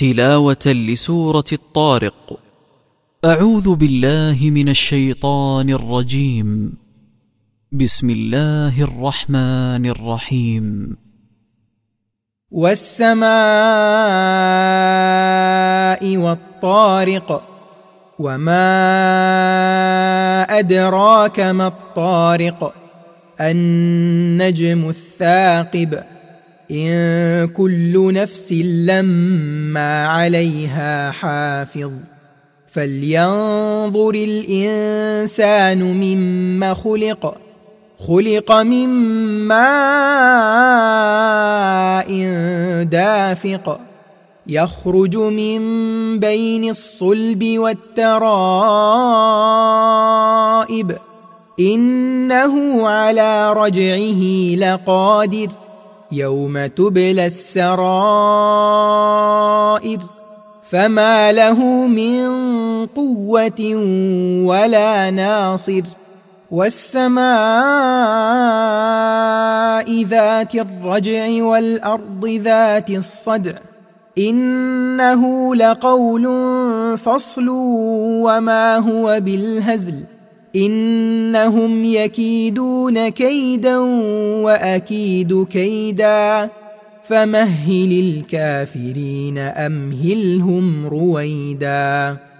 تلاوة لسورة الطارق. أعوذ بالله من الشيطان الرجيم. بسم الله الرحمن الرحيم. والسماء والطارق. وما أدراك ما الطارق. النجم الثاقب. إن كل نفس لما عليها حافظ. فلينظر الإنسان مما خلق. خلق من ماء دافق. يخرج من بين الصلب والترائب. إنه على رجعه لقادر. يوم تبلى السرائر. فما له من قوة ولا ناصر. والسماء ذات الرجع والأرض ذات الصدع. إنه لقول فصل وما هو بالهزل. إنهم يكيدون كيدا وأكيد كيدا. فمهل الكافرين أمهلهم رويدا.